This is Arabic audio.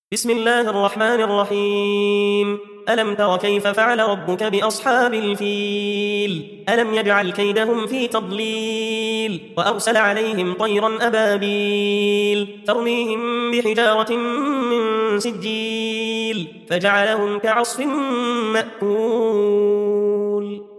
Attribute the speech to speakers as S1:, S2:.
S1: بسم الله الرحمن الرحيم. ألم تر كيف فعل ربك بأصحاب الفيل؟ ألم يجعل كيدهم في تضليل وأرسل عليهم طيرا أبابيل ترميهم بحجارة من سجيل فجعلهم كعصف مأكول.